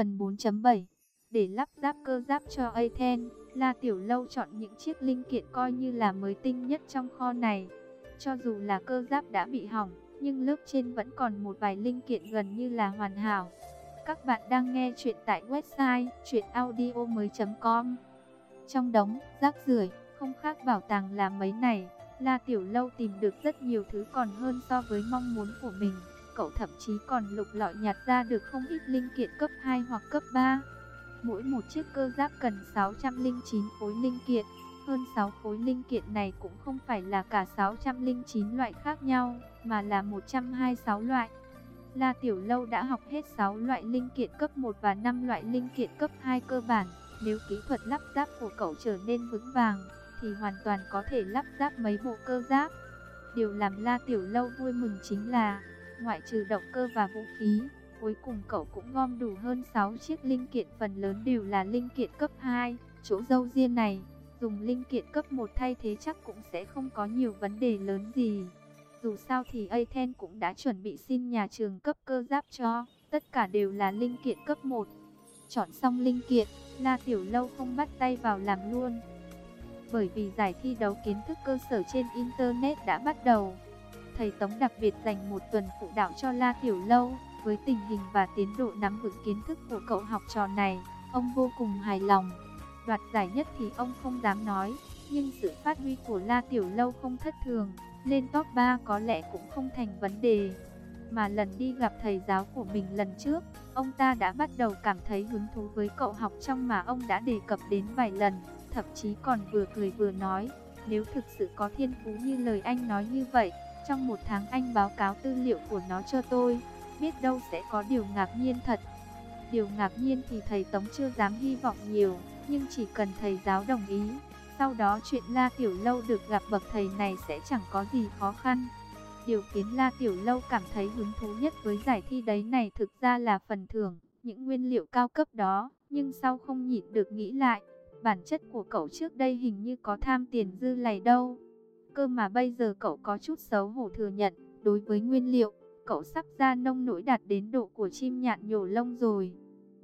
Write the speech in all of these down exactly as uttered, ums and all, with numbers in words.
Phần bốn chấm bảy. Để lắp ráp cơ giáp cho Athens, La Tiểu Lâu chọn những chiếc linh kiện coi như là mới tinh nhất trong kho này. Cho dù là cơ giáp đã bị hỏng, nhưng lớp trên vẫn còn một vài linh kiện gần như là hoàn hảo. Các bạn đang nghe chuyện tại website truyện audio mới chấm com. Trong đống rác rưởi, không khác bảo tàng là mấy này, La Tiểu Lâu tìm được rất nhiều thứ còn hơn so với mong muốn của mình. Cậu thậm chí còn lục lọi nhặt ra được không ít linh kiện cấp hai hoặc cấp ba. Mỗi một chiếc cơ giáp cần sáu trăm lẻ chín khối linh kiện. Hơn sáu khối linh kiện này cũng không phải là cả sáu trăm lẻ chín loại khác nhau, mà là một trăm hai mươi sáu loại. La Tiểu Lâu đã học hết sáu loại linh kiện cấp một và năm loại linh kiện cấp hai cơ bản. Nếu kỹ thuật lắp ráp của cậu trở nên vững vàng, thì hoàn toàn có thể lắp ráp mấy bộ cơ giáp. Điều làm La Tiểu Lâu vui mừng chính là, ngoại trừ động cơ và vũ khí, cuối cùng cậu cũng gom đủ hơn sáu chiếc linh kiện, phần lớn đều là linh kiện cấp hai. Chỗ râu ria này, dùng linh kiện cấp một thay thế chắc cũng sẽ không có nhiều vấn đề lớn gì. Dù sao thì Athens cũng đã chuẩn bị xin nhà trường cấp cơ giáp cho, tất cả đều là linh kiện cấp một. Chọn xong linh kiện, La Tiểu Lâu không bắt tay vào làm luôn. Bởi vì giải thi đấu kiến thức cơ sở trên Internet đã bắt đầu. Thầy Tống đặc biệt dành một tuần phụ đạo cho La Tiểu Lâu. Với tình hình và tiến độ nắm vững kiến thức của cậu học trò này, ông vô cùng hài lòng. Đoạt giải nhất thì ông không dám nói, nhưng sự phát huy của La Tiểu Lâu không thất thường, lên top ba có lẽ cũng không thành vấn đề. Mà lần đi gặp thầy giáo của mình lần trước, ông ta đã bắt đầu cảm thấy hứng thú với cậu học trong mà ông đã đề cập đến vài lần, thậm chí còn vừa cười vừa nói, nếu thực sự có thiên phú như lời anh nói như vậy, trong một tháng anh báo cáo tư liệu của nó cho tôi, biết đâu sẽ có điều ngạc nhiên thật. Điều ngạc nhiên thì thầy Tống chưa dám hy vọng nhiều, nhưng chỉ cần thầy giáo đồng ý, sau đó chuyện La Tiểu Lâu được gặp bậc thầy này sẽ chẳng có gì khó khăn. Điều khiến La Tiểu Lâu cảm thấy hứng thú nhất với giải thi đấy này thực ra là phần thưởng, những nguyên liệu cao cấp đó, nhưng sau không nhịn được nghĩ lại, bản chất của cậu trước đây hình như có tham tiền dư lầy đâu. Cơ mà bây giờ cậu có chút xấu hổ thừa nhận, đối với nguyên liệu, cậu sắp ra nông nỗi đạt đến độ của chim nhạn nhổ lông rồi.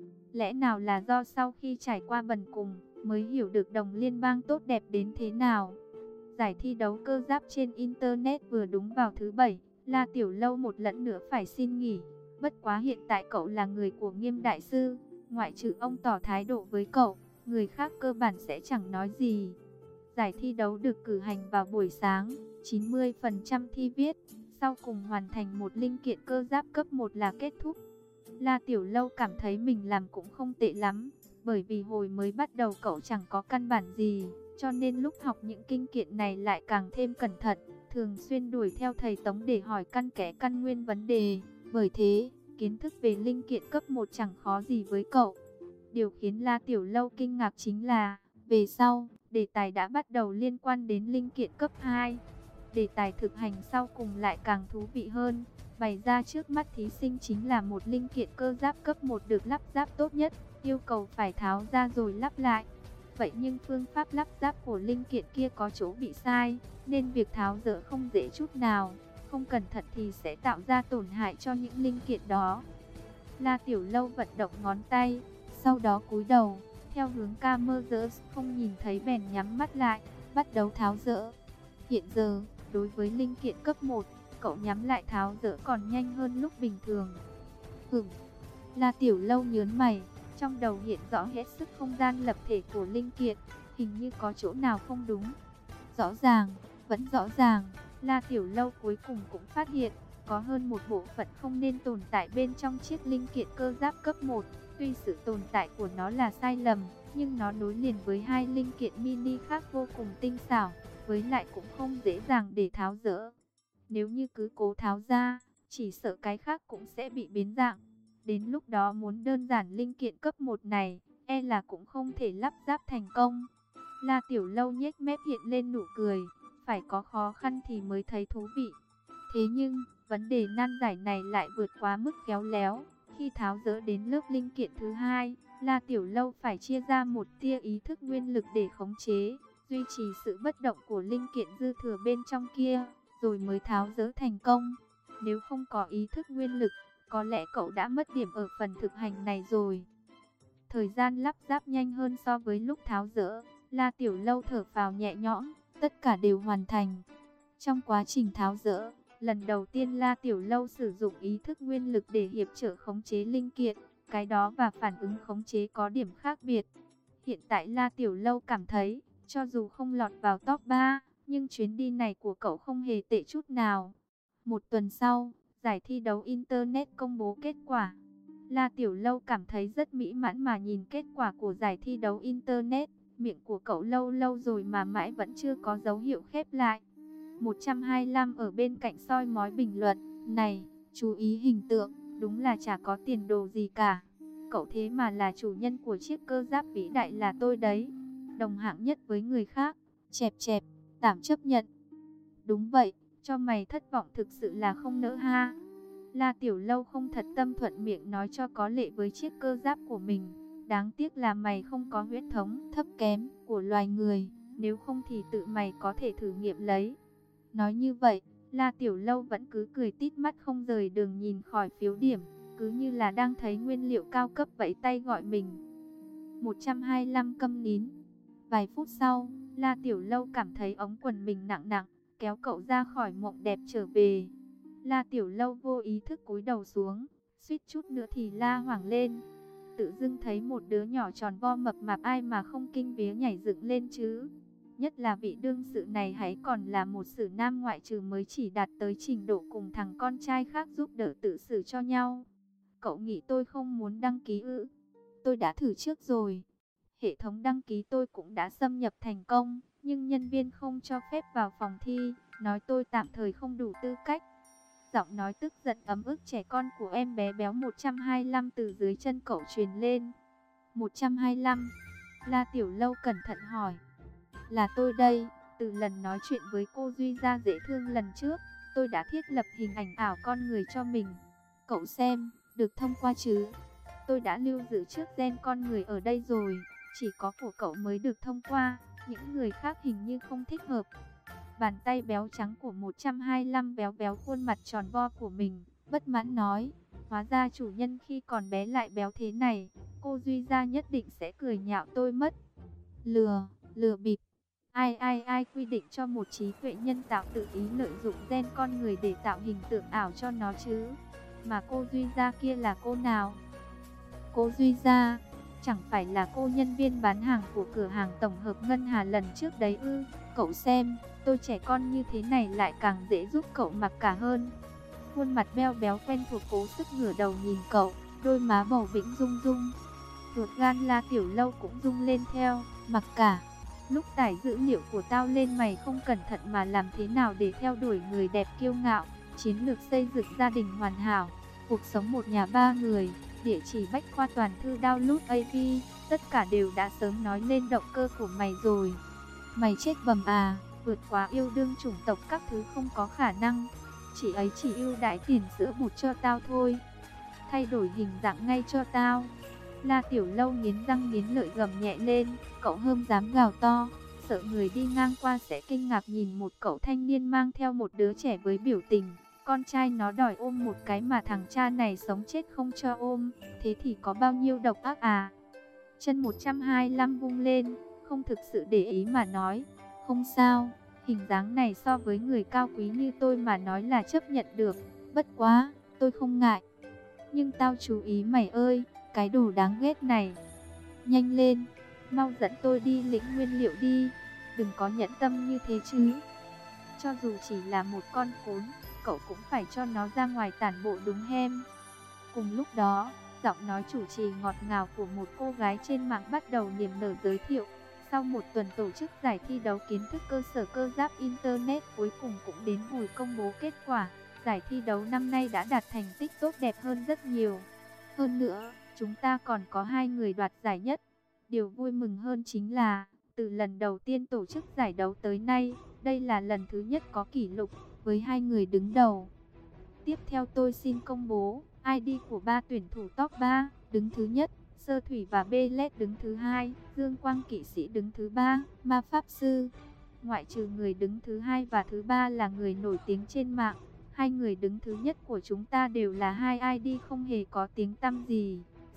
Lẽ nào là do sau khi trải qua bần cùng, mới hiểu được đồng liên bang tốt đẹp đến thế nào. Giải thi đấu cơ giáp trên Internet vừa đúng vào thứ bảy, La Tiểu Lâu một lần nữa phải xin nghỉ. Bất quá hiện tại cậu là người của Nghiêm Đại Sư, ngoại trừ ông tỏ thái độ với cậu, người khác cơ bản sẽ chẳng nói gì. Giải thi đấu được cử hành vào buổi sáng, chín mươi phần trăm thi viết, sau cùng hoàn thành một linh kiện cơ giáp cấp một là kết thúc. La Tiểu Lâu cảm thấy mình làm cũng không tệ lắm, bởi vì hồi mới bắt đầu cậu chẳng có căn bản gì, cho nên lúc học những kinh kiện này lại càng thêm cẩn thận, thường xuyên đuổi theo thầy Tống để hỏi căn kẽ căn nguyên vấn đề. Bởi thế, kiến thức về linh kiện cấp một chẳng khó gì với cậu. Điều khiến La Tiểu Lâu kinh ngạc chính là, về sau, đề tài đã bắt đầu liên quan đến linh kiện cấp hai. Đề tài thực hành sau cùng lại càng thú vị hơn. Bày ra trước mắt thí sinh chính là một linh kiện cơ giáp cấp một được lắp ráp tốt nhất, yêu cầu phải tháo ra rồi lắp lại. Vậy nhưng phương pháp lắp ráp của linh kiện kia có chỗ bị sai, nên việc tháo dỡ không dễ chút nào, không cẩn thận thì sẽ tạo ra tổn hại cho những linh kiện đó. La Tiểu Lâu vận động ngón tay, sau đó cúi đầu, theo hướng camera không nhìn thấy bèn nhắm mắt lại, bắt đầu tháo dỡ. Hiện giờ, đối với linh kiện cấp một, cậu nhắm lại tháo dỡ còn nhanh hơn lúc bình thường. Hửm, La Tiểu Lâu nhớn mày, trong đầu hiện rõ hết sức không gian lập thể của linh kiện, hình như có chỗ nào không đúng. Rõ ràng, vẫn rõ ràng, La Tiểu Lâu cuối cùng cũng phát hiện, có hơn một bộ phận không nên tồn tại bên trong chiếc linh kiện cơ giáp cấp một. Tuy sự tồn tại của nó là sai lầm, nhưng nó nối liền với hai linh kiện mini khác vô cùng tinh xảo, với lại cũng không dễ dàng để tháo dỡ. Nếu như cứ cố tháo ra, chỉ sợ cái khác cũng sẽ bị biến dạng. Đến lúc đó muốn đơn giản linh kiện cấp một này, e là cũng không thể lắp ráp thành công. La Tiểu Lâu nhếch mép hiện lên nụ cười, phải có khó khăn thì mới thấy thú vị. Thế nhưng, vấn đề nan giải này lại vượt quá mức khéo léo. Khi tháo dỡ đến lớp linh kiện thứ hai, La Tiểu Lâu phải chia ra một tia ý thức nguyên lực để khống chế, duy trì sự bất động của linh kiện dư thừa bên trong kia, rồi mới tháo dỡ thành công. Nếu không có ý thức nguyên lực, có lẽ cậu đã mất điểm ở phần thực hành này rồi. Thời gian lắp ráp nhanh hơn so với lúc tháo dỡ. La Tiểu Lâu thở phào nhẹ nhõm, tất cả đều hoàn thành. Trong quá trình tháo dỡ, lần đầu tiên La Tiểu Lâu sử dụng ý thức nguyên lực để hiệp trợ khống chế linh kiện. Cái đó và phản ứng khống chế có điểm khác biệt. Hiện tại La Tiểu Lâu cảm thấy, cho dù không lọt vào top ba, nhưng chuyến đi này của cậu không hề tệ chút nào. Một tuần sau, giải thi đấu Internet công bố kết quả. La Tiểu Lâu cảm thấy rất mỹ mãn mà nhìn kết quả của giải thi đấu Internet. Miệng của cậu lâu lâu rồi mà mãi vẫn chưa có dấu hiệu khép lại. một trăm hai mươi lăm ở bên cạnh soi mói bình luận. Này, chú ý hình tượng, đúng là chả có tiền đồ gì cả. Cậu thế mà là chủ nhân của chiếc cơ giáp vĩ đại là tôi đấy. Đồng hạng nhất với người khác. Chẹp chẹp, tạm chấp nhận. Đúng vậy, cho mày thất vọng thực sự là không nỡ ha. La Tiểu Lâu không thật tâm thuận miệng nói cho có lệ với chiếc cơ giáp của mình. Đáng tiếc là mày không có huyết thống thấp kém của loài người. Nếu không thì tự mày có thể thử nghiệm lấy. Nói như vậy, La Tiểu Lâu vẫn cứ cười tít mắt không rời đường nhìn khỏi phiếu điểm. Cứ như là đang thấy nguyên liệu cao cấp vẫy tay gọi mình. một trăm hai mươi lăm câm nín. Vài phút sau, La Tiểu Lâu cảm thấy ống quần mình nặng nặng, kéo cậu ra khỏi mộng đẹp trở về. La Tiểu Lâu vô ý thức cúi đầu xuống, suýt chút nữa thì la hoảng lên. Tự dưng thấy một đứa nhỏ tròn vo mập mạp ai mà không kinh vía nhảy dựng lên chứ. Nhất là vị đương sự này hãy còn là một sử nam ngoại trừ mới chỉ đạt tới trình độ cùng thằng con trai khác giúp đỡ tự xử cho nhau. Cậu nghĩ tôi không muốn đăng ký ư? Tôi đã thử trước rồi. Hệ thống đăng ký tôi cũng đã xâm nhập thành công, nhưng nhân viên không cho phép vào phòng thi, nói tôi tạm thời không đủ tư cách. Giọng nói tức giận ấm ức trẻ con của em bé béo một trăm hai mươi lăm từ dưới chân cậu truyền lên. một trăm hai mươi lăm. La Tiểu Lâu cẩn thận hỏi. Là tôi đây, từ lần nói chuyện với cô Duy Gia dễ thương lần trước, tôi đã thiết lập hình ảnh ảo con người cho mình. Cậu xem, được thông qua chứ? Tôi đã lưu giữ trước gen con người ở đây rồi, chỉ có của cậu mới được thông qua, những người khác hình như không thích hợp. Bàn tay béo trắng của một trăm hai mươi lăm béo béo khuôn mặt tròn vo của mình, bất mãn nói, hóa ra chủ nhân khi còn bé lại béo thế này, cô Duy Gia nhất định sẽ cười nhạo tôi mất. Lừa, lừa bịp. Ai ai ai quy định cho một trí tuệ nhân tạo tự ý lợi dụng gen con người để tạo hình tượng ảo cho nó chứ? Mà cô Duy Gia kia là cô nào? Cô Duy Gia, chẳng phải là cô nhân viên bán hàng của cửa hàng tổng hợp Ngân Hà lần trước đấy ư? Cậu xem, tôi trẻ con như thế này lại càng dễ giúp cậu mặc cả hơn. Khuôn mặt beo béo quen thuộc cố sức ngửa đầu nhìn cậu, đôi má bầu bĩnh rung rung. Ruột gan La Tiểu Lâu cũng rung lên theo, mặc cả. Lúc tải dữ liệu của tao lên mày không cẩn thận mà làm thế nào để theo đuổi người đẹp kiêu ngạo, chiến lược xây dựng gia đình hoàn hảo, cuộc sống một nhà ba người, địa chỉ bách khoa toàn thư download a pê, tất cả đều đã sớm nói lên động cơ của mày rồi. Mày chết bầm à, vượt quá yêu đương chủng tộc các thứ không có khả năng, chị ấy chỉ ưu đãi tiền sữa bột cho tao thôi. Thay đổi hình dạng ngay cho tao. La Tiểu Lâu nghiến răng nghiến lợi gầm nhẹ lên, cậu hơm dám gào to, sợ người đi ngang qua sẽ kinh ngạc nhìn một cậu thanh niên mang theo một đứa trẻ với biểu tình, con trai nó đòi ôm một cái mà thằng cha này sống chết không cho ôm, thế thì có bao nhiêu độc ác à. Chân một trăm hai mươi lăm vung lên, không thực sự để ý mà nói, không sao, hình dáng này so với người cao quý như tôi mà nói là chấp nhận được, bất quá, tôi không ngại. Nhưng tao chú ý mày ơi, cái đồ đáng ghét này. Nhanh lên, mau dẫn tôi đi lĩnh nguyên liệu đi, đừng có nhẫn tâm như thế chứ. Cho dù chỉ là một con khốn, cậu cũng phải cho nó ra ngoài tản bộ đúng hem. Cùng lúc đó, giọng nói chủ trì ngọt ngào của một cô gái trên mạng bắt đầu niềm nở giới thiệu. Sau một tuần tổ chức giải thi đấu kiến thức cơ sở cơ giáp Internet, cuối cùng cũng đến hồi công bố kết quả. Giải thi đấu năm nay đã đạt thành tích tốt đẹp hơn rất nhiều. Hơn nữa, chúng ta còn có hai người đoạt giải nhất. Điều vui mừng hơn chính là, từ lần đầu tiên tổ chức giải đấu tới nay, đây là lần thứ nhất có kỷ lục, với hai người đứng đầu. Tiếp theo tôi xin công bố, i đê của ba tuyển thủ top ba, đứng thứ nhất, Sơ Thủy và Belet đứng thứ hai, Dương Quang Kỵ Sĩ đứng thứ ba, Ma Pháp Sư. Ngoại trừ người đứng thứ hai và thứ ba là người nổi tiếng trên mạng, hai người đứng thứ nhất của chúng ta đều là hai i đê không hề có tiếng tăm gì.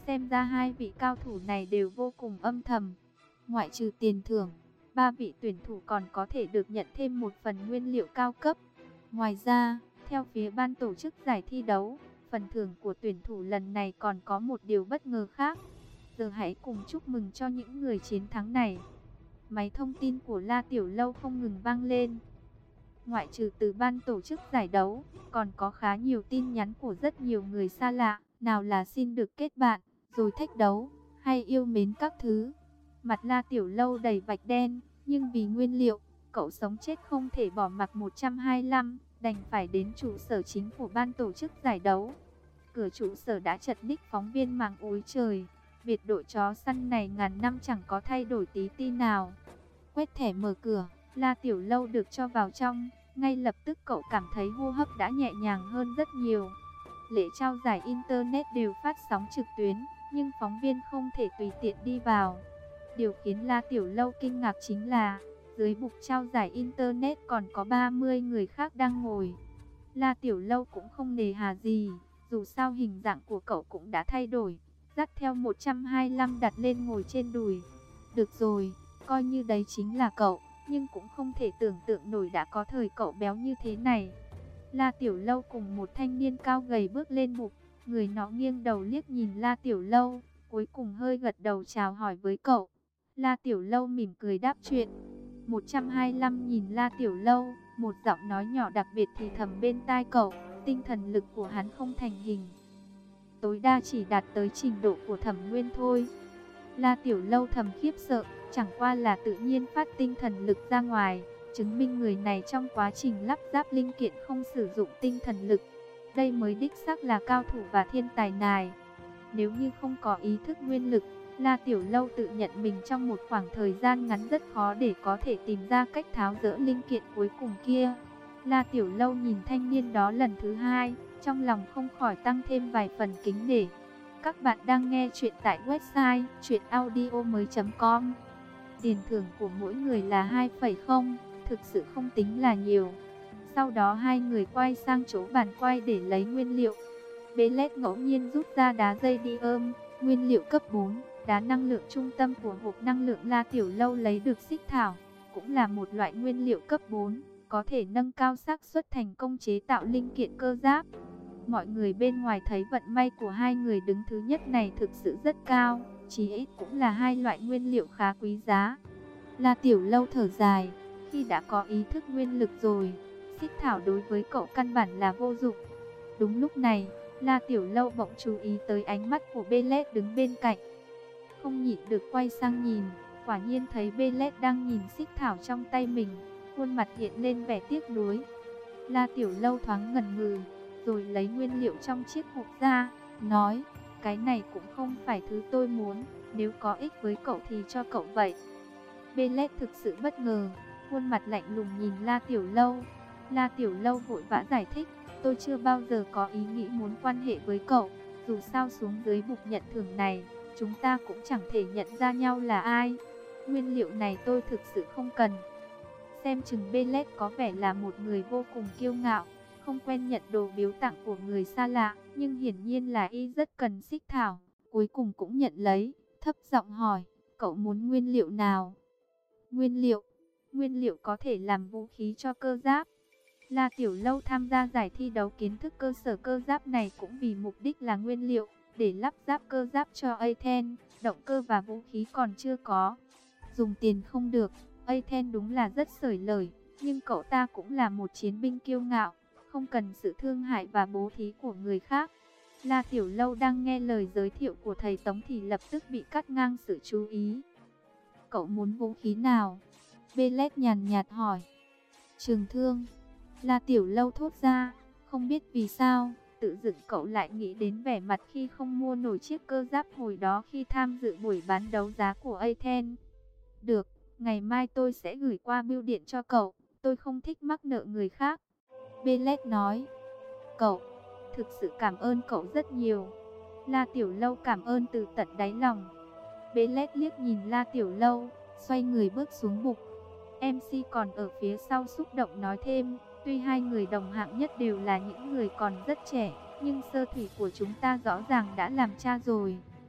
Xem ra hai vị cao thủ này đều vô cùng âm thầm. Ngoại trừ tiền thưởng, ba vị tuyển thủ còn có thể được nhận thêm một phần nguyên liệu cao cấp. Ngoài ra, theo phía ban tổ chức giải thi đấu, phần thưởng của tuyển thủ lần này còn có một điều bất ngờ khác. Giờ hãy cùng chúc mừng cho những người chiến thắng này. Máy thông tin của La Tiểu Lâu không ngừng vang lên. Ngoại trừ từ ban tổ chức giải đấu, còn có khá nhiều tin nhắn của rất nhiều người xa lạ. Nào là xin được kết bạn, rồi thách đấu, hay yêu mến các thứ. Mặt La Tiểu Lâu đầy vạch đen, nhưng vì nguyên liệu, cậu sống chết không thể bỏ mặc một trăm hai mươi lăm, đành phải đến trụ sở chính của ban tổ chức giải đấu. Cửa trụ sở đã chật ních phóng viên màng ối trời. Biệt đội chó săn này ngàn năm chẳng có thay đổi tí ti nào. Quét thẻ mở cửa, La Tiểu Lâu được cho vào trong. Ngay lập tức cậu cảm thấy hô hấp đã nhẹ nhàng hơn rất nhiều. Lễ trao giải Internet đều phát sóng trực tuyến, nhưng phóng viên không thể tùy tiện đi vào. Điều khiến La Tiểu Lâu kinh ngạc chính là, dưới bục trao giải Internet còn có ba mươi người khác đang ngồi. La Tiểu Lâu cũng không nề hà gì, dù sao hình dạng của cậu cũng đã thay đổi. Dắt theo một trăm hai mươi lăm đặt lên ngồi trên đùi. Được rồi, coi như đấy chính là cậu, nhưng cũng không thể tưởng tượng nổi đã có thời cậu béo như thế này. La Tiểu Lâu cùng một thanh niên cao gầy bước lên bục, người nó nghiêng đầu liếc nhìn La Tiểu Lâu, cuối cùng hơi gật đầu chào hỏi với cậu. La Tiểu Lâu mỉm cười đáp chuyện. một trăm hai mươi lăm nhìn La Tiểu Lâu, một giọng nói nhỏ đặc biệt thì thầm bên tai cậu, tinh thần lực của hắn không thành hình. Tối đa chỉ đạt tới trình độ của Thẩm Nguyên thôi. La Tiểu Lâu thầm khiếp sợ, chẳng qua là tự nhiên phát tinh thần lực ra ngoài, chứng minh người này trong quá trình lắp ráp linh kiện không sử dụng tinh thần lực. Đây mới đích xác là cao thủ và thiên tài nài. Nếu như không có ý thức nguyên lực, La Tiểu Lâu tự nhận mình trong một khoảng thời gian ngắn rất khó để có thể tìm ra cách tháo dỡ linh kiện cuối cùng kia. La Tiểu Lâu nhìn thanh niên đó lần thứ hai, trong lòng không khỏi tăng thêm vài phần kính nể. Các bạn đang nghe chuyện tại website truyện audio mới chấm com. Tiền thưởng của mỗi người là hai phẩy không, thực sự không tính là nhiều. Sau đó hai người quay sang chỗ bàn quay để lấy nguyên liệu. Belet ngẫu nhiên rút ra đá dây đi ôm, nguyên liệu cấp bốn, đá năng lượng trung tâm của hộp năng lượng. La Tiểu Lâu lấy được xích thảo, cũng là một loại nguyên liệu cấp bốn, có thể nâng cao xác suất thành công chế tạo linh kiện cơ giáp. Mọi người bên ngoài thấy vận may của hai người đứng thứ nhất này thực sự rất cao, chí ít cũng là hai loại nguyên liệu khá quý giá. La Tiểu Lâu thở dài, khi đã có ý thức nguyên lực rồi, xích thảo đối với cậu căn bản là vô dụng. Đúng lúc này, La Tiểu Lâu bỗng chú ý tới ánh mắt của Belet đứng bên cạnh. Không nhịn được quay sang nhìn, quả nhiên thấy Belet đang nhìn xích thảo trong tay mình, khuôn mặt hiện lên vẻ tiếc nuối. La Tiểu Lâu thoáng ngần ngừ, rồi lấy nguyên liệu trong chiếc hộp ra, nói, cái này cũng không phải thứ tôi muốn, nếu có ích với cậu thì cho cậu vậy. Belet thực sự bất ngờ, khuôn mặt lạnh lùng nhìn La Tiểu Lâu. La Tiểu Lâu vội vã giải thích, tôi chưa bao giờ có ý nghĩ muốn quan hệ với cậu, dù sao xuống dưới bục nhận thưởng này, chúng ta cũng chẳng thể nhận ra nhau là ai. Nguyên liệu này tôi thực sự không cần. Xem chừng Belet có vẻ là một người vô cùng kiêu ngạo, không quen nhận đồ biếu tặng của người xa lạ, nhưng hiển nhiên là y rất cần xích thảo, cuối cùng cũng nhận lấy, thấp giọng hỏi, cậu muốn nguyên liệu nào? Nguyên liệu? Nguyên liệu có thể làm vũ khí cho cơ giáp. La Tiểu Lâu tham gia giải thi đấu kiến thức cơ sở cơ giáp này cũng vì mục đích là nguyên liệu, để lắp ráp cơ giáp cho Athens, động cơ và vũ khí còn chưa có. Dùng tiền không được, Athens đúng là rất xởi lởi, nhưng cậu ta cũng là một chiến binh kiêu ngạo, không cần sự thương hại và bố thí của người khác. La Tiểu Lâu đang nghe lời giới thiệu của thầy Tống thì lập tức bị cắt ngang sự chú ý. Cậu muốn vũ khí nào? Belet nhàn nhạt hỏi. Trường thương. La Tiểu Lâu thốt ra, không biết vì sao, tự dưng cậu lại nghĩ đến vẻ mặt khi không mua nổi chiếc cơ giáp hồi đó khi tham dự buổi bán đấu giá của Athens. Được, ngày mai tôi sẽ gửi qua bưu điện cho cậu, tôi không thích mắc nợ người khác. Belet nói, cậu, thực sự cảm ơn cậu rất nhiều. La Tiểu Lâu cảm ơn từ tận đáy lòng. Belet liếc nhìn La Tiểu Lâu, xoay người bước xuống bục. em xê còn ở phía sau xúc động nói thêm, tuy hai người đồng hạng nhất đều là những người còn rất trẻ, nhưng sơ thủy của chúng ta rõ ràng đã làm cha rồi.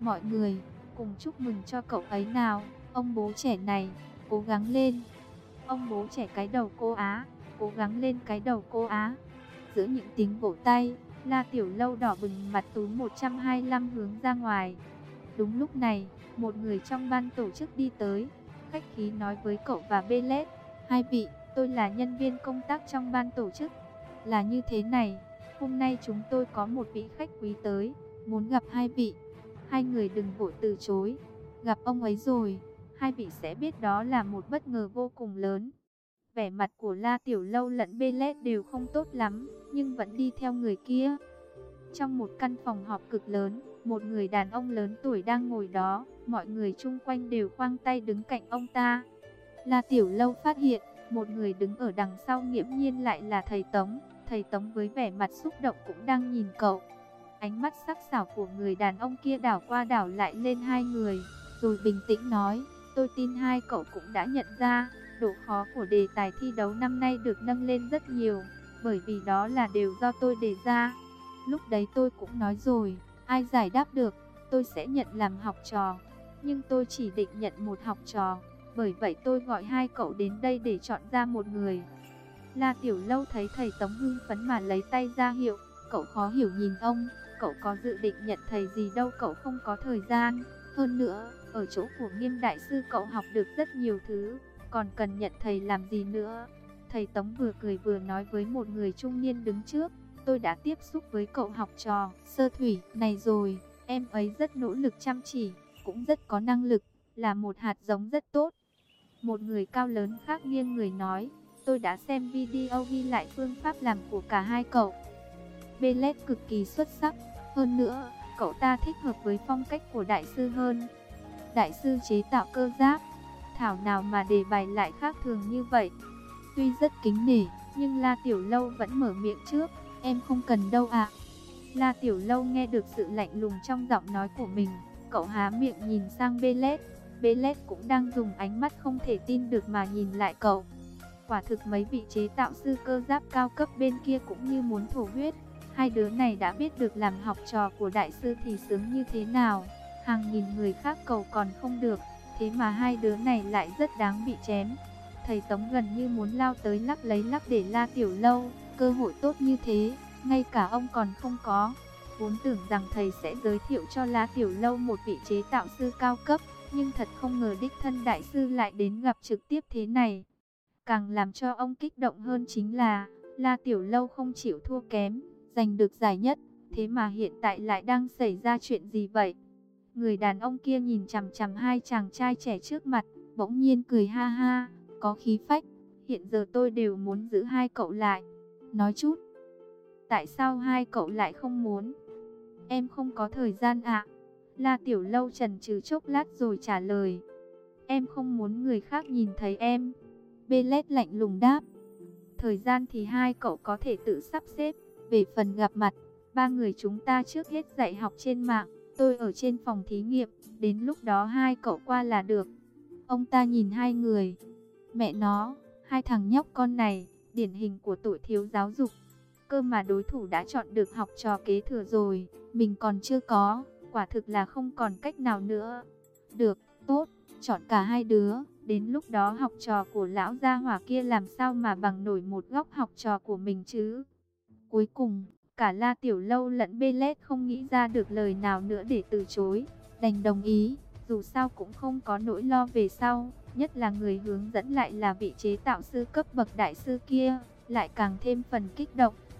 Mọi người, cùng chúc mừng cho cậu ấy nào, ông bố trẻ này, cố gắng lên. Ông bố trẻ cái đầu cô Á, cố gắng lên cái đầu cô Á. Giữa những tiếng vỗ tay, La Tiểu Lâu đỏ bừng mặt túm một trăm hai mươi lăm hướng ra ngoài. Đúng lúc này, một người trong ban tổ chức đi tới, khách khí nói với cậu và Belet, hai vị, tôi là nhân viên công tác trong ban tổ chức. Là như thế này, hôm nay chúng tôi có một vị khách quý tới, muốn gặp hai vị. Hai người đừng vội từ chối, gặp ông ấy rồi, hai vị sẽ biết đó là một bất ngờ vô cùng lớn. Vẻ mặt của La Tiểu Lâu lẫn Belet đều không tốt lắm, nhưng vẫn đi theo người kia. Trong một căn phòng họp cực lớn, một người đàn ông lớn tuổi đang ngồi đó, mọi người chung quanh đều khoang tay đứng cạnh ông ta. La Tiểu Lâu phát hiện, một người đứng ở đằng sau nghiễm nhiên lại là thầy Tống. Thầy Tống với vẻ mặt xúc động cũng đang nhìn cậu. Ánh mắt sắc sảo của người đàn ông kia đảo qua đảo lại lên hai người, rồi bình tĩnh nói, tôi tin hai cậu cũng đã nhận ra, độ khó của đề tài thi đấu năm nay được nâng lên rất nhiều, bởi vì đó là đều do tôi đề ra. Lúc đấy tôi cũng nói rồi, ai giải đáp được, tôi sẽ nhận làm học trò. Nhưng tôi chỉ định nhận một học trò, bởi vậy tôi gọi hai cậu đến đây để chọn ra một người. La Tiểu Lâu thấy thầy Tống hưng phấn mà lấy tay ra hiệu, cậu khó hiểu nhìn ông, cậu có dự định nhận thầy gì đâu, cậu không có thời gian. Hơn nữa, ở chỗ của Nghiêm đại sư cậu học được rất nhiều thứ, còn cần nhận thầy làm gì nữa. Thầy Tống vừa cười vừa nói với một người trung niên đứng trước, tôi đã tiếp xúc với cậu học trò Sơ Thủy này rồi, em ấy rất nỗ lực chăm chỉ, cũng rất có năng lực, là một hạt giống rất tốt. Một người cao lớn khác nghiêng người nói, tôi đã xem video ghi lại phương pháp làm của cả hai cậu. Belet cực kỳ xuất sắc, hơn nữa, cậu ta thích hợp với phong cách của đại sư hơn. Đại sư chế tạo cơ giáp, thảo nào mà đề bài lại khác thường như vậy. Tuy rất kính nể, nhưng La Tiểu Lâu vẫn mở miệng trước, em không cần đâu ạ. La Tiểu Lâu nghe được sự lạnh lùng trong giọng nói của mình, cậu há miệng nhìn sang Belet. Belet cũng đang dùng ánh mắt không thể tin được mà nhìn lại cậu. Quả thực mấy vị chế tạo sư cơ giáp cao cấp bên kia cũng như muốn thổ huyết. Hai đứa này đã biết được làm học trò của đại sư thì sướng như thế nào. Hàng nghìn người khác cầu còn không được, thế mà hai đứa này lại rất đáng bị chém. Thầy Tống gần như muốn lao tới lắc lấy lắc để La Tiểu Lâu, cơ hội tốt như thế, ngay cả ông còn không có. Vốn tưởng rằng thầy sẽ giới thiệu cho La Tiểu Lâu một vị chế tạo sư cao cấp, nhưng thật không ngờ đích thân đại sư lại đến gặp trực tiếp thế này. Càng làm cho ông kích động hơn chính là, La Tiểu Lâu không chịu thua kém, giành được giải nhất, thế mà hiện tại lại đang xảy ra chuyện gì vậy? Người đàn ông kia nhìn chằm chằm hai chàng trai trẻ trước mặt, bỗng nhiên cười ha ha, có khí phách, hiện giờ tôi đều muốn giữ hai cậu lại. Nói chút, tại sao hai cậu lại không muốn? Em không có thời gian ạ. La Tiểu Lâu chần chừ chốc lát rồi trả lời, em không muốn người khác nhìn thấy em. Belet lạnh lùng đáp, thời gian thì hai cậu có thể tự sắp xếp, về phần gặp mặt, ba người chúng ta trước hết dạy học trên mạng, tôi ở trên phòng thí nghiệm, đến lúc đó hai cậu qua là được. Ông ta nhìn hai người, mẹ nó, hai thằng nhóc con này, điển hình của tuổi thiếu giáo dục. Cơ mà đối thủ đã chọn được học trò kế thừa rồi, mình còn chưa có, quả thực là không còn cách nào nữa. Được, tốt, chọn cả hai đứa, đến lúc đó học trò của lão gia hỏa kia làm sao mà bằng nổi một góc học trò của mình chứ. Cuối cùng, cả La Tiểu Lâu lẫn Belet không nghĩ ra được lời nào nữa để từ chối, đành đồng ý, dù sao cũng không có nỗi lo về sau, nhất là người hướng dẫn lại là vị chế tạo sư cấp bậc đại sư kia, lại càng thêm phần kích động.